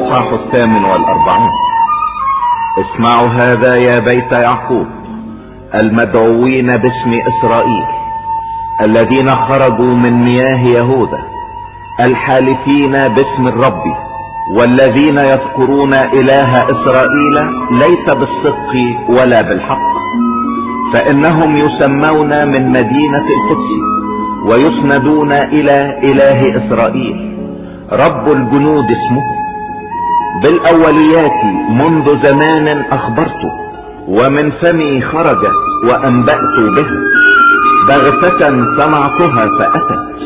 الإصحاح 48. اسمعوا هذا يا بيت يعقوب المدعوين باسم إسرائيل، الذين خرجوا من مياه يهوذا، الحالفين باسم الرب، والذين يذكرون إله إسرائيل ليس بالصدق ولا بالحق، فإنهم يسمون من مدينة القدس ويسندون إلى إله إسرائيل، رب الجنود اسمه. بالأوليات منذ زمان أخبرته، ومن فمي خرج وأنبأت به. بغتة صنعتها فأتت،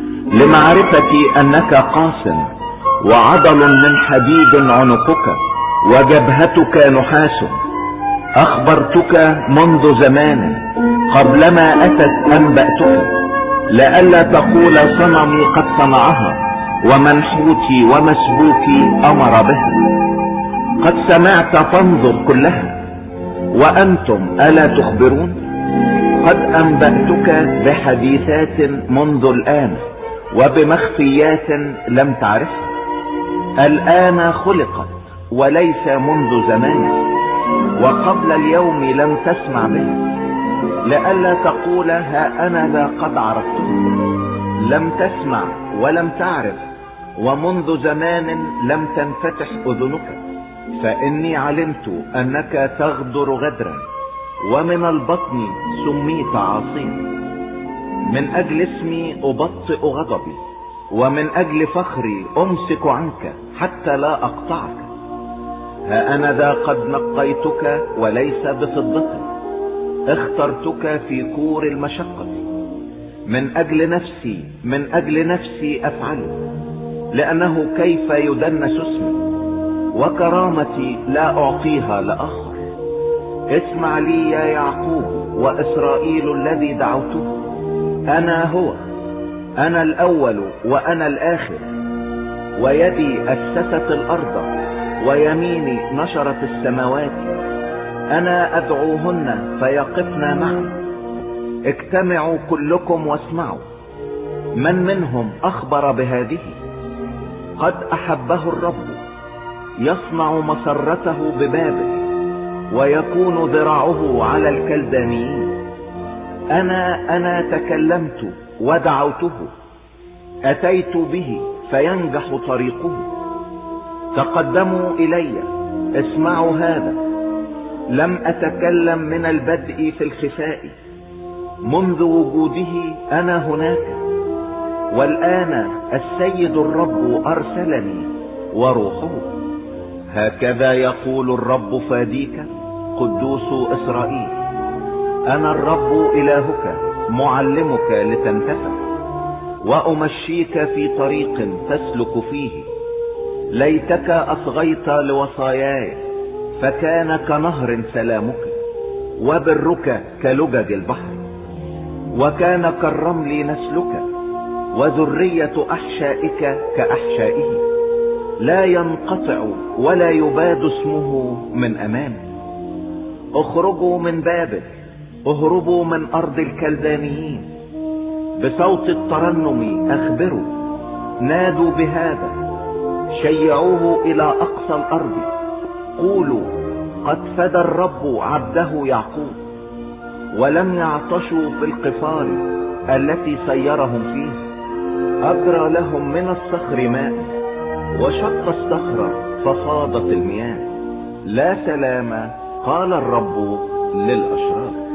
لمعرفتي أنك قاسم، وعضل من حديد عنقك، وجبهتك نحاس. أخبرتك منذ زمان، قبلما أتت أنبأتك، لئلا تقول صنمي قد صنعها، ومنحوتي ومسبوكي أمر به. قد سمعت فانظر كلها، وأنتم ألا تخبرون؟ قد أنبأتك بحديثات منذ الآن، وبمخفيات لم تعرفها. الآن خلقت وليس منذ زمان، وقبل اليوم لم تسمع به، لئلا تقول ها أنا ذا قد عرفته. لم تسمع ولم تعرف، ومنذ زمان لم تنفتح أذنك. فإني علمت أنك تغدر غدرا، ومن البطن سميت عاصيا. من أجل اسمي أبطئ غضبي، ومن أجل فخري أمسك عنك حتى لا أقطعك. ها أنا ذا قد نقيتك وليس بفضة، اخترتك في كور المشقة. من أجل نفسي أفعله، لأنه كيف يدنس اسمي، وكرامتي لا أعطيها لآخر. اسمع لي يا يعقوب وإسرائيل الذي دعوته، أنا هو، أنا الأول وأنا الآخر. ويدي أسست الأرض، ويميني نشرت السماوات. أنا أدعوهن فيقفن معي. اجتمعوا كلكم واسمعوا. من منهم أخبر بهذه؟ قد أحبه الرب، يصنع مسرته ببابل، ويكون ذراعه على الكلدانيين. أنا تكلمت ودعوته، أتيت به فينجح طريقه. تقدموا إلي، اسمعوا هذا. لم أتكلم من البدء في الخفاء، منذ وجوده أنا هناك. والآن السيد الرب أرسلني وروحه. هكذا يقول الرب فاديك، قدوس إسرائيل: أنا الرب إلهك، معلمك لتنتفع، وأمشيك في طريق تسلك فيه. ليتك أصغيت لوصاياي، فكان كنهر سلامك، وبرك كلجج البحر. وكان كالرمل نسلك، وذرية أحشائك كأحشائه. لا ينقطع ولا يباد اسمه من أمامه. اخرجوا من بابل، اهربوا من أرض الكلدانيين. بصوت الترنم أخبروا، نادوا بهذا، شيعوه إلى أقصى الأرض. قولوا: قد فدى الرب عبده يعقوب، ولم يعطشوا في القفار التي سيرهم فيه. أجرى لهم من الصخر ماء، وشق الصخرة ففاضت المياه. لا سلام، قال الرب للأشرار.